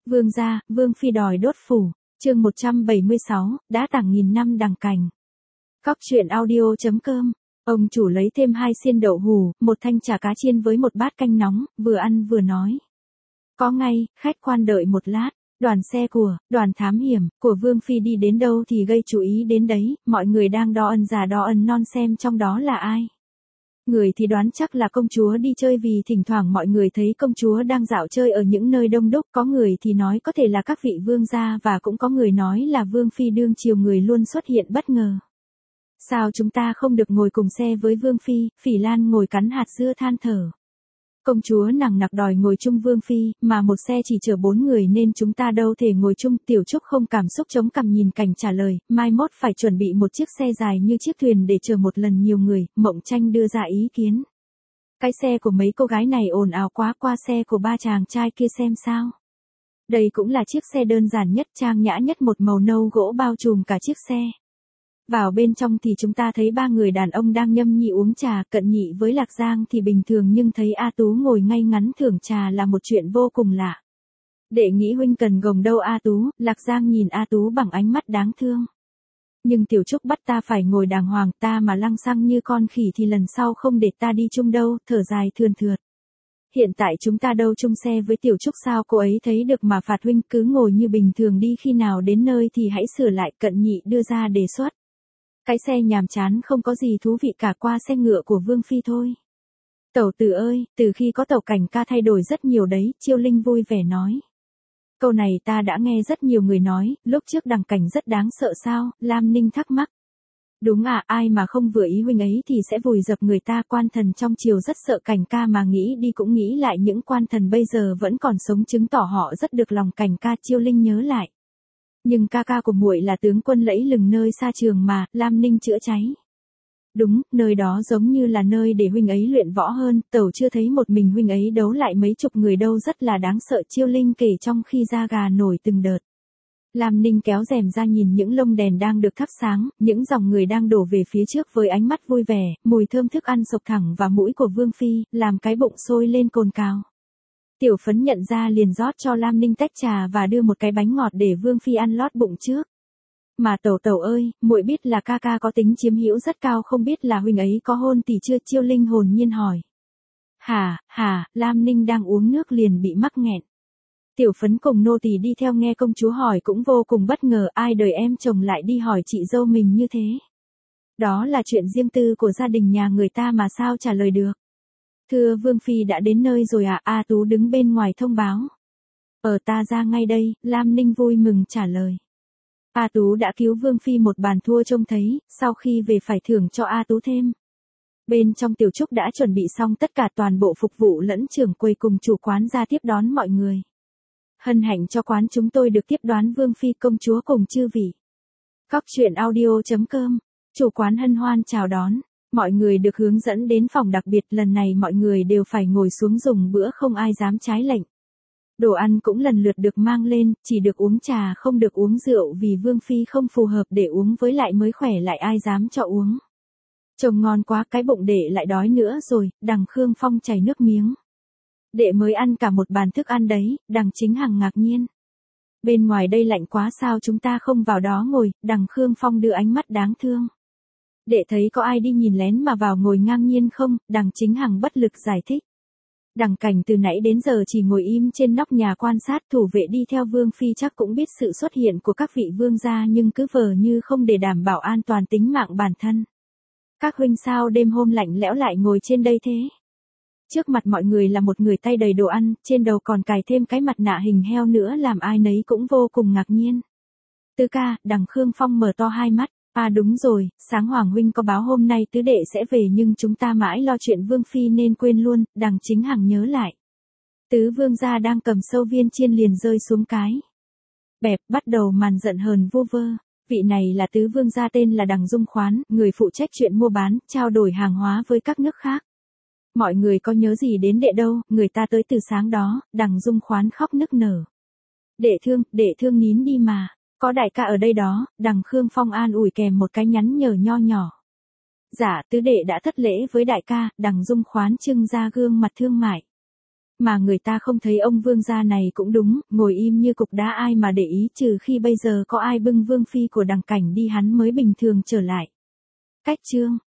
Vương gia, Vương phi đòi đốt phủ, chương 176, đã tặng nghìn năm đằng cành. Cóc truyện audio.com. Ông chủ lấy thêm 2 xiên đậu hủ, một thanh chả cá chiên với một bát canh nóng, vừa ăn vừa nói. Có ngay, khách quan đợi một lát. Đoàn xe của, đoàn thám hiểm, của Vương phi đi đến đâu thì gây chú ý đến đấy, mọi người đang đo ân già đo ân non xem trong đó là ai. Người thì đoán chắc là công chúa đi chơi vì thỉnh thoảng mọi người thấy công chúa đang dạo chơi ở những nơi đông đúc, có người thì nói có thể là các vị vương gia và cũng có người nói là Vương phi đương chiều người luôn xuất hiện bất ngờ. Sao chúng ta không được ngồi cùng xe với Vương phi? Phỉ Lan ngồi cắn hạt dưa than thở. Công chúa nằng nặc đòi ngồi chung Vương phi, mà một xe chỉ chở 4 người nên chúng ta đâu thể ngồi chung. Tiểu Trúc không cảm xúc chống cằm nhìn cảnh trả lời, mai mốt phải chuẩn bị một chiếc xe dài như chiếc thuyền để chở một lần nhiều người. Mộng Tranh đưa ra ý kiến. Cái xe của mấy cô gái này ồn ào quá, qua xe của 3 chàng trai kia xem sao. Đây cũng là chiếc xe đơn giản nhất, trang nhã nhất, một màu nâu gỗ bao trùm cả chiếc xe. Vào bên trong thì chúng ta thấy 3 người đàn ông đang nhâm nhi uống trà, Cận Nhị với Lạc Giang thì bình thường nhưng thấy A Tú ngồi ngay ngắn thưởng trà là một chuyện vô cùng lạ. Đệ nghĩ huynh cần gồng đâu A Tú? Lạc Giang nhìn A Tú bằng ánh mắt đáng thương. Nhưng Tiểu Trúc bắt ta phải ngồi đàng hoàng, ta mà lăng xăng như con khỉ thì lần sau không để ta đi chung đâu, thở dài thườn thượt. Hiện tại chúng ta đâu chung xe với Tiểu Trúc sao cô ấy thấy được mà phạt huynh, cứ ngồi như bình thường đi, khi nào đến nơi thì hãy sửa lại. Cận Nhị đưa ra đề xuất. Cái xe nhàm chán không có gì thú vị cả, qua xe ngựa của Vương phi thôi. Tẩu tử ơi, từ khi có Tẩu Cảnh ca thay đổi rất nhiều đấy, Chiêu Linh vui vẻ nói. Câu này ta đã nghe rất nhiều người nói, lúc trước Đằng Cảnh rất đáng sợ sao? Lam Ninh thắc mắc. Đúng à, ai mà không vừa ý huynh ấy thì sẽ vùi dập người ta. Quan thần trong triều rất sợ Cảnh ca mà nghĩ đi cũng nghĩ lại những quan thần bây giờ vẫn còn sống chứng tỏ họ rất được lòng Cảnh ca. Chiêu Linh nhớ lại. Nhưng ca ca của muội là tướng quân lẫy lừng nơi xa trường mà. Lam Ninh chữa cháy. Đúng, nơi đó giống như là nơi để huynh ấy luyện võ hơn, tẩu chưa thấy một mình huynh ấy đấu lại mấy chục người đâu, rất là đáng sợ. Chiêu Linh kể trong khi da gà nổi từng đợt. Lam Ninh kéo rèm ra nhìn những lông đèn đang được thắp sáng, những dòng người đang đổ về phía trước với ánh mắt vui vẻ, mùi thơm thức ăn sộc thẳng vào mũi của Vương phi, làm cái bụng sôi lên cồn cào. Tiểu Phấn nhận ra liền rót cho Lam Ninh tách trà và đưa một cái bánh ngọt để Vương phi ăn lót bụng trước. Mà tẩu tẩu ơi, muội biết là ca ca có tính chiếm hữu rất cao, không biết là huynh ấy có hôn thì chưa? Chiêu Linh hồn nhiên hỏi. Hả, Lam Ninh đang uống nước liền bị mắc nghẹn. Tiểu Phấn cùng nô tỳ đi theo nghe công chúa hỏi cũng vô cùng bất ngờ, ai đời em chồng lại đi hỏi chị dâu mình như thế. Đó là chuyện riêng tư của gia đình nhà người ta mà sao trả lời được. Thưa Vương phi đã đến nơi rồi à? A Tú đứng bên ngoài thông báo. Ta ra ngay đây, Lam Ninh vui mừng trả lời. A Tú đã cứu Vương phi một bàn thua trông thấy, sau khi về phải thưởng cho A Tú thêm. Bên trong Tiểu Trúc đã chuẩn bị xong tất cả, toàn bộ phục vụ lẫn trưởng quầy cùng chủ quán ra tiếp đón mọi người. Hân hạnh cho quán chúng tôi được tiếp đón Vương phi, công chúa cùng chư vị. Cóc truyện audio.com. Chủ quán hân hoan chào đón. Mọi người được hướng dẫn đến phòng đặc biệt, lần này mọi người đều phải ngồi xuống dùng bữa, không ai dám trái lệnh. Đồ ăn cũng lần lượt được mang lên, chỉ được uống trà không được uống rượu vì Vương phi không phù hợp để uống, với lại mới khỏe lại ai dám cho uống. Trông ngon quá, cái bụng đệ lại đói nữa rồi. Đằng Khương Phong chảy nước miếng. Đệ mới ăn cả một bàn thức ăn đấy. Đằng Chính Hằng ngạc nhiên. Bên ngoài đây lạnh quá, sao chúng ta không vào đó ngồi? Đằng Khương Phong đưa ánh mắt đáng thương. Đệ thấy có ai đi nhìn lén mà vào ngồi ngang nhiên không? Đằng Chính Hằng bất lực giải thích. Đằng Cảnh từ nãy đến giờ chỉ ngồi im trên nóc nhà quan sát, thủ vệ đi theo Vương phi chắc cũng biết sự xuất hiện của các vị vương gia nhưng cứ vờ như không để đảm bảo an toàn tính mạng bản thân. Các huynh sao đêm hôm lạnh lẽo lại ngồi trên đây thế? Trước mặt mọi người là một người tay đầy đồ ăn, trên đầu còn cài thêm cái mặt nạ hình heo nữa, làm ai nấy cũng vô cùng ngạc nhiên. Tứ ca, đằng Khương Phong mở to hai mắt. À đúng rồi, sáng Hoàng huynh có báo hôm nay tứ đệ sẽ về nhưng chúng ta mãi lo chuyện Vương phi nên quên luôn. Đằng Chính Hằng nhớ lại. Tứ vương gia đang cầm sâu viên chiên liền rơi xuống cái bẹp, bắt đầu màn giận hờn vô vơ. Vị này là tứ vương gia tên là Đằng Dung Khoán, người phụ trách chuyện mua bán, trao đổi hàng hóa với các nước khác. Mọi người có nhớ gì đến đệ đâu, người ta tới từ sáng đó. Đằng Dung Khoán khóc nức nở. Đệ thương nín đi mà. Có đại ca ở đây đó. Đằng Khương Phong an ủi kèm một cái nhắn nhở nho nhỏ. Dạ, tứ đệ đã thất lễ với đại ca. Đằng Dung Khoán trưng ra gương mặt thương mại. Mà người ta không thấy ông vương gia này cũng đúng, ngồi im như cục đá ai mà để ý, trừ khi bây giờ có ai bưng vương phi của Đằng Cảnh đi hắn mới bình thường trở lại. Cách chương